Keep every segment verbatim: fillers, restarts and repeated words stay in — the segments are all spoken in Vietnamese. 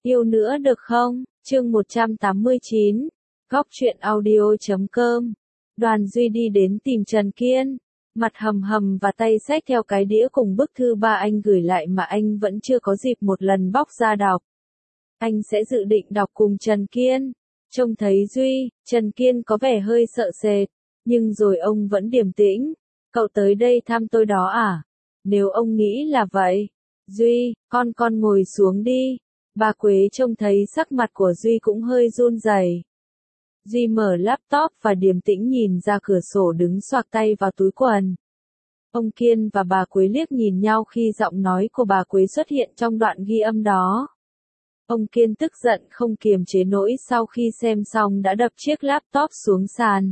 Yêu nữa được không? Chương một trăm tám mươi chín. Góc truyện audio chấm com. Đoàn Duy đi đến tìm Trần Kiên, mặt hầm hầm và tay xách theo cái đĩa cùng bức thư ba anh gửi lại mà anh vẫn chưa có dịp một lần bóc ra đọc. Anh sẽ dự định đọc cùng Trần Kiên. Trông thấy Duy, Trần Kiên có vẻ hơi sợ sệt, nhưng rồi ông vẫn điềm tĩnh. Cậu tới đây thăm tôi đó à? Nếu ông nghĩ là vậy, Duy, con con ngồi xuống đi. Bà Quế trông thấy sắc mặt của Duy cũng hơi run rẩy. Duy mở laptop và điềm tĩnh nhìn ra cửa sổ đứng xoạc tay vào túi quần. Ông Kiên và bà Quế liếc nhìn nhau khi giọng nói của bà Quế xuất hiện trong đoạn ghi âm đó. Ông Kiên tức giận không kiềm chế nổi sau khi xem xong đã đập chiếc laptop xuống sàn.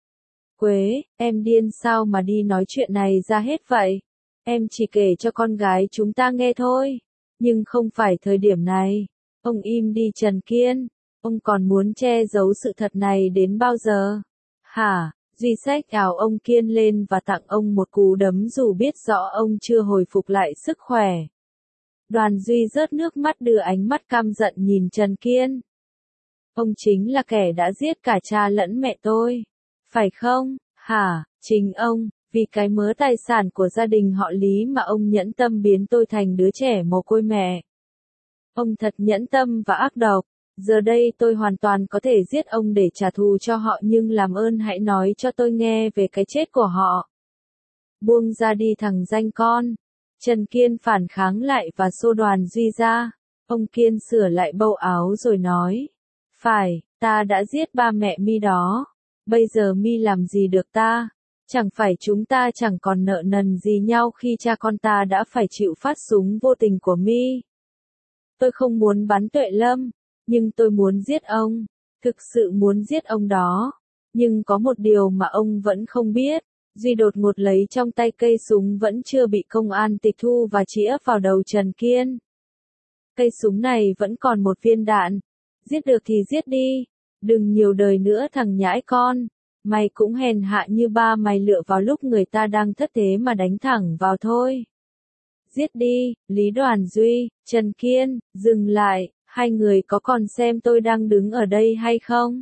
Quế, em điên sao mà đi nói chuyện này ra hết vậy? Em chỉ kể cho con gái chúng ta nghe thôi. Nhưng không phải thời điểm này. Ông im đi Trần Kiên. Ông còn muốn che giấu sự thật này đến bao giờ? Hả? Duy xách ảo ông Kiên lên và tặng ông một cú đấm dù biết rõ ông chưa hồi phục lại sức khỏe. Đoàn Duy rớt nước mắt đưa ánh mắt căm giận nhìn Trần Kiên. Ông chính là kẻ đã giết cả cha lẫn mẹ tôi. Phải không? Hả? Chính ông, vì cái mớ tài sản của gia đình họ Lý mà ông nhẫn tâm biến tôi thành đứa trẻ mồ côi mẹ. Ông thật nhẫn tâm và ác độc. Giờ đây tôi hoàn toàn có thể giết ông để trả thù cho họ, nhưng làm ơn hãy nói cho tôi nghe về cái chết của họ. Buông ra đi thằng danh con. Trần Kiên phản kháng lại và xô Đoàn Duy ra. Ông Kiên sửa lại bâu áo rồi nói. Phải, ta đã giết ba mẹ mi đó. Bây giờ mi làm gì được ta? Chẳng phải chúng ta chẳng còn nợ nần gì nhau khi cha con ta đã phải chịu phát súng vô tình của mi. Tôi không muốn bắn Tuệ Lâm, nhưng tôi muốn giết ông. Thực sự muốn giết ông đó. Nhưng có một điều mà ông vẫn không biết. Duy đột ngột lấy trong tay cây súng vẫn chưa bị công an tịch thu và chĩa vào đầu Trần Kiên. Cây súng này vẫn còn một viên đạn. Giết được thì giết đi. Đừng nhiều đời nữa thằng nhãi con. Mày cũng hèn hạ như ba mày, lựa vào lúc người ta đang thất thế mà đánh thẳng vào thôi. Giết đi, Lý Đoàn Duy, Trần Kiên, dừng lại, hai người có còn xem tôi đang đứng ở đây hay không?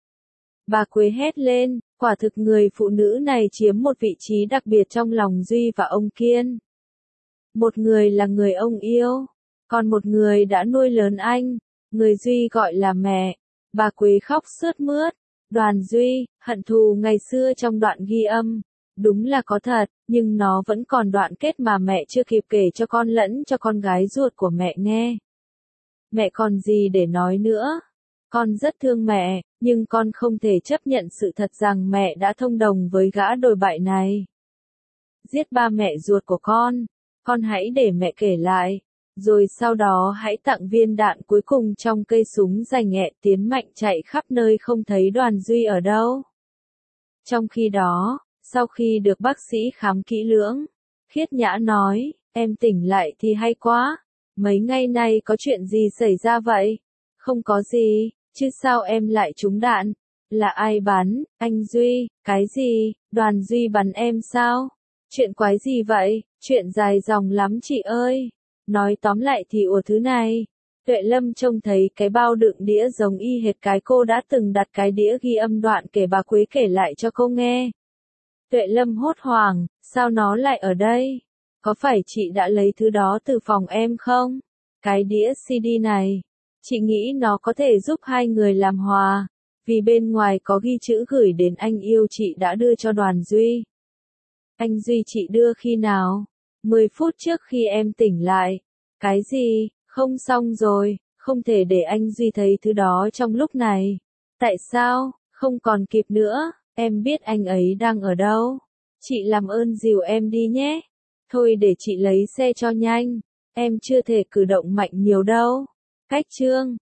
Bà Quế hét lên, quả thực người phụ nữ này chiếm một vị trí đặc biệt trong lòng Duy và ông Kiên. Một người là người ông yêu, còn một người đã nuôi lớn anh, người Duy gọi là mẹ. Bà Quế khóc sướt mướt. Đoàn Duy, hận thù ngày xưa trong đoạn ghi âm, đúng là có thật, nhưng nó vẫn còn đoạn kết mà mẹ chưa kịp kể cho con lẫn cho con gái ruột của mẹ nghe. Mẹ còn gì để nói nữa? Con rất thương mẹ, nhưng con không thể chấp nhận sự thật rằng mẹ đã thông đồng với gã đồi bại này. Giết ba mẹ ruột của con, con hãy để mẹ kể lại. Rồi sau đó hãy tặng viên đạn cuối cùng trong cây súng dành ẹ tiến mạnh chạy khắp nơi không thấy Đoàn Duy ở đâu. Trong khi đó, sau khi được bác sĩ khám kỹ lưỡng, Khiết Nhã nói, em tỉnh lại thì hay quá. Mấy ngày nay có chuyện gì xảy ra vậy? Không có gì, chứ sao em lại trúng đạn? Là ai bắn? Anh Duy, cái gì? Đoàn Duy bắn em sao? Chuyện quái gì vậy? Chuyện dài dòng lắm chị ơi. Nói tóm lại thì ủa thứ này. Tuệ Lâm trông thấy cái bao đựng đĩa giống y hệt cái cô đã từng đặt cái đĩa ghi âm đoạn kể bà Quế kể lại cho cô nghe. Tuệ Lâm hốt hoảng, sao nó lại ở đây? Có phải chị đã lấy thứ đó từ phòng em không? Cái đĩa xê đê này. Chị nghĩ nó có thể giúp hai người làm hòa. Vì bên ngoài có ghi chữ gửi đến anh yêu chị đã đưa cho Đoàn Duy. Anh Duy chị đưa khi nào? mười phút trước khi em tỉnh lại. Cái gì? Không xong rồi, không thể để anh Duy thấy thứ đó trong lúc này. Tại sao? Không còn kịp nữa, em biết anh ấy đang ở đâu. Chị làm ơn dìu em đi nhé. Thôi để chị lấy xe cho nhanh. Em chưa thể cử động mạnh nhiều đâu. Cách chương